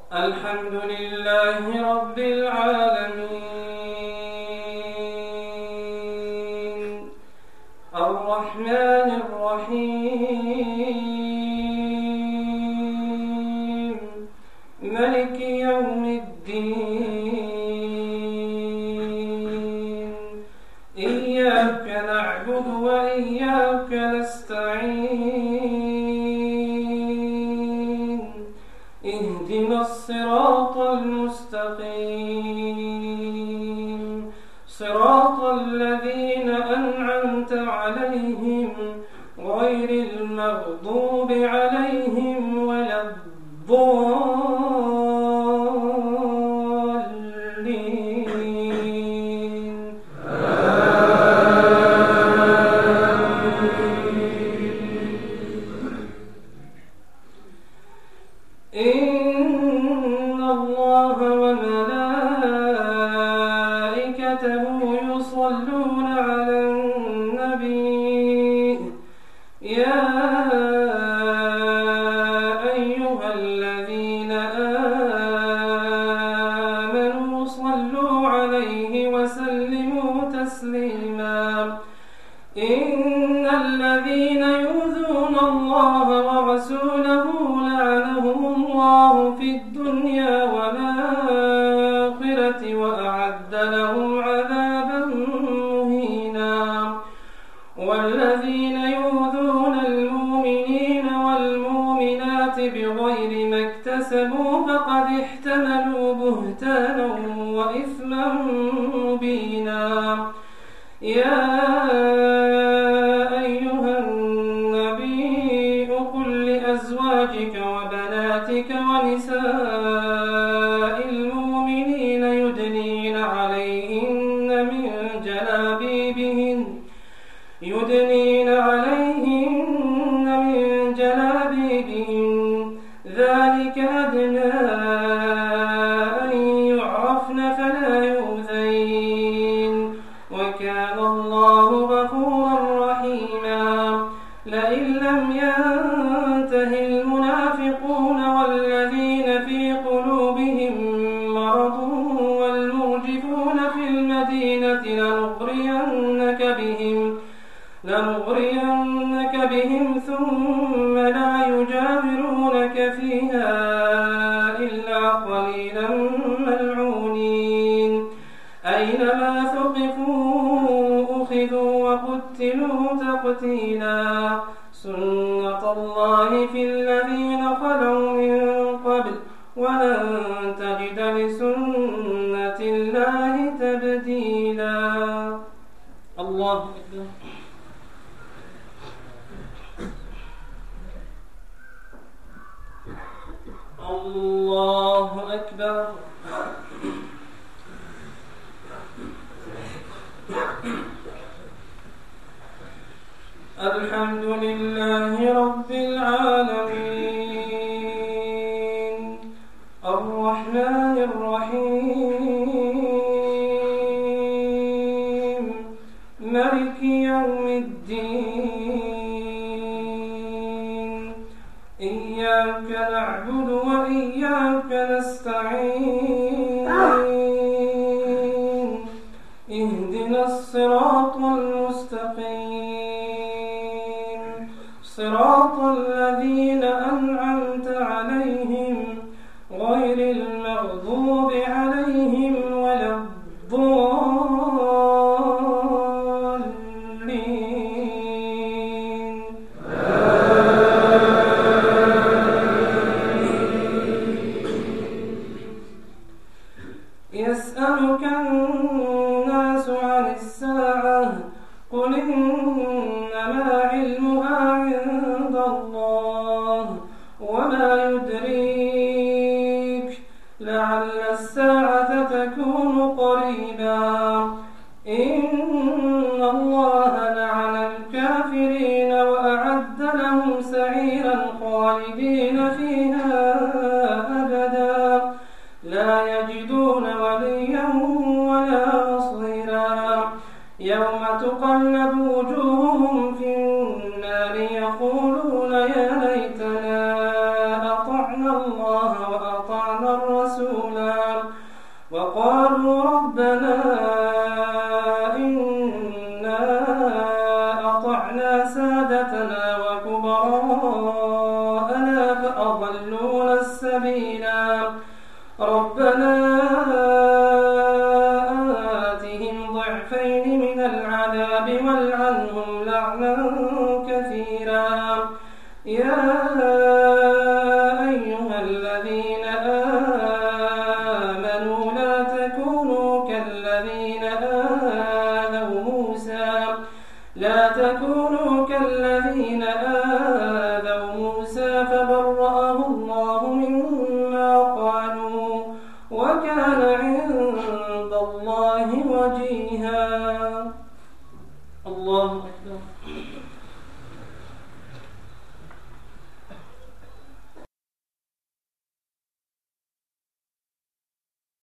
الحمد لله رب العالمين الرحمن الرحيم مالك يوم الدين إياك نعبد وإياك نستعين اهدنا الصراط المستقيم صراط الذين أنعمت عليهم غير المغضوب عليهم ولا الضالين إن الله وملائكته يصلون على النبي يا أيها الذين آمنوا صلوا عليه وسلموا تسليما إن الذين يؤذون الله ورسوله لعنهم الله في الدنيا والآخرة وأعد لهم عذابا مهينا والذين يؤذون المؤمنين والمؤمنات بغير ما اكتسبوا فقد احتملوا بهتانا وإثما مبينا يا أيها النبي قل لأزواجك وبناتك ونساء المؤمنين يدنين عليهن من جلابيبهن ذلك أدنى أن يعرفن فلا يؤذين وكان الله غفورا رحيما لئن لم ينته المنافقون والذين في قلوبهم مرض والمرجفون في المدينة لنغرينك بهم ثم لا يجاورونك فيها إلا قليلا ملعونين أينما ثقفوا أخذوا وقتلوا تقتيلا سنة الله في الذين خلوا من قبل ولن تجد لسنة الله تبديلا الله أكبر الله أكبر الحمد لله رب العالمين الرحمن الرحيم مالك يوم الدين إياك نعبد وإياك نستعين اهدنا الصراط المستقيم صراط الذين أنعمت عليهم غير المغضوب عليهم ولا الضالين يسألك الناس عن الساعة قل إنما علمها عند الله وما يدريك لعل الساعة تكون قريبا إن الله لعن الكافرين وأعد لهم سعيرا خالدين فيها أبدا لا يجدون وليا ولا نصيرا يوم تقلب وجوههم في النار يقولون يا ليتنا أطعنا الله وأطعنا الرسول وراءنا فأضلونا السبيلا ربنا آتهم ضعفين من العذاب والعنهم لعنا كثيرا يا